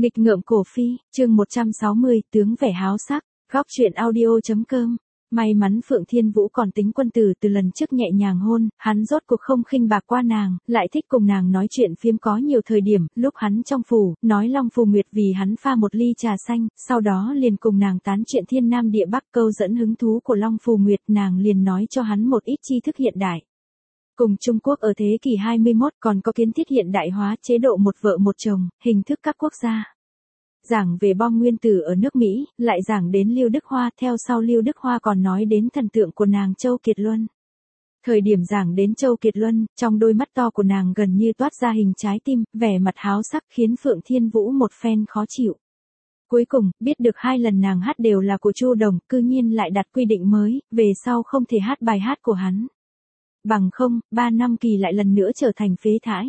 Nghịch ngợm cổ phi, chương 160, tướng vẻ háo sắc, góc truyện audio.com. May mắn Phượng Thiên Vũ còn tính quân tử, từ lần trước nhẹ nhàng hôn, hắn rốt cuộc không khinh bạc qua nàng, lại thích cùng nàng nói chuyện phiếm. Có nhiều thời điểm, lúc hắn trong phủ, nói Long Phù Nguyệt vì hắn pha một ly trà xanh, sau đó liền cùng nàng tán chuyện thiên nam địa bắc. Câu dẫn hứng thú của Long Phù Nguyệt, nàng liền nói cho hắn một ít tri thức hiện đại. Cùng Trung Quốc ở thế kỷ 21 còn có kiến thiết hiện đại hóa chế độ một vợ một chồng, hình thức các quốc gia. Giảng về bom nguyên tử ở nước Mỹ, lại giảng đến Lưu Đức Hoa, theo sau Lưu Đức Hoa còn nói đến thần tượng của nàng Châu Kiệt Luân. Thời điểm giảng đến Châu Kiệt Luân, trong đôi mắt to của nàng gần như toát ra hình trái tim, vẻ mặt háo sắc khiến Phượng Thiên Vũ một phen khó chịu. Cuối cùng, biết được 2 lần nàng hát đều là của Chu Đồng, cư nhiên lại đặt quy định mới, về sau không thể hát bài hát của hắn. Bằng không, 3 năm kỳ lại lần nữa trở thành phế thải.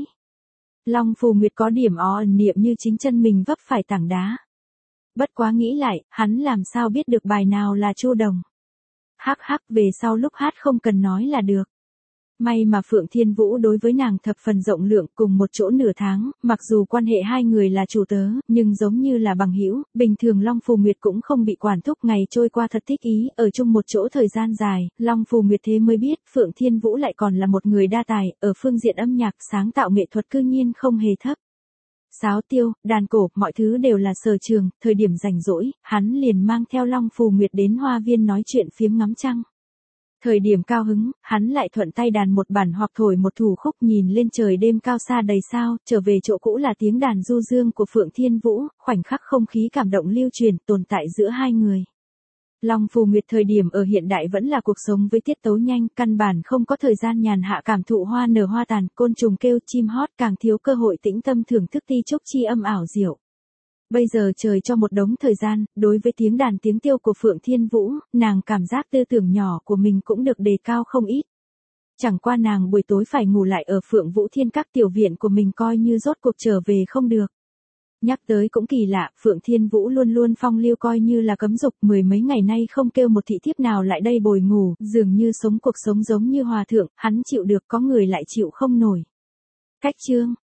Long Phù Nguyệt có điểm ẩn niệm như chính chân mình vấp phải tảng đá. Bất quá nghĩ lại, hắn làm sao biết được bài nào là Chu Đồng. Hắc hắc, về sau lúc hát không cần nói là được. May mà Phượng Thiên Vũ đối với nàng thập phần rộng lượng, cùng một chỗ nửa tháng, mặc dù quan hệ hai người là chủ tớ, nhưng giống như là bằng hữu. Bình thường Long Phù Nguyệt cũng không bị quản thúc, ngày trôi qua thật thích ý, ở chung một chỗ thời gian dài. Long Phù Nguyệt thế mới biết, Phượng Thiên Vũ lại còn là một người đa tài, ở phương diện âm nhạc, sáng tạo nghệ thuật cư nhiên không hề thấp. Sáo tiêu, đàn cổ, mọi thứ đều là sở trường. Thời điểm rảnh rỗi, hắn liền mang theo Long Phù Nguyệt đến hoa viên nói chuyện phiếm ngắm trăng. Thời điểm cao hứng, hắn lại thuận tay đàn một bản hoặc thổi một thủ khúc, nhìn lên trời đêm cao xa đầy sao, trở về chỗ cũ là tiếng đàn du dương của Phượng Thiên Vũ, khoảnh khắc không khí cảm động lưu truyền, tồn tại giữa hai người. Long Phù Nguyệt thời điểm ở hiện đại vẫn là cuộc sống với tiết tấu nhanh, căn bản không có thời gian nhàn hạ cảm thụ hoa nở hoa tàn, côn trùng kêu, chim hót, càng thiếu cơ hội tĩnh tâm thưởng thức ti trúc chi âm ảo diệu. Bây giờ trời cho một đống thời gian, đối với tiếng đàn tiếng tiêu của Phượng Thiên Vũ, nàng cảm giác tư tưởng nhỏ của mình cũng được đề cao không ít. Chẳng qua nàng buổi tối phải ngủ lại ở Phượng Vũ Thiên Các tiểu viện của mình, coi như rốt cuộc trở về không được. Nhắc tới cũng kỳ lạ, Phượng Thiên Vũ luôn luôn phong lưu, coi như là cấm dục, 10 mấy ngày nay không kêu một thị thiếp nào lại đây bồi ngủ, dường như sống cuộc sống giống như hòa thượng, hắn chịu được, có người lại chịu không nổi. Cách chương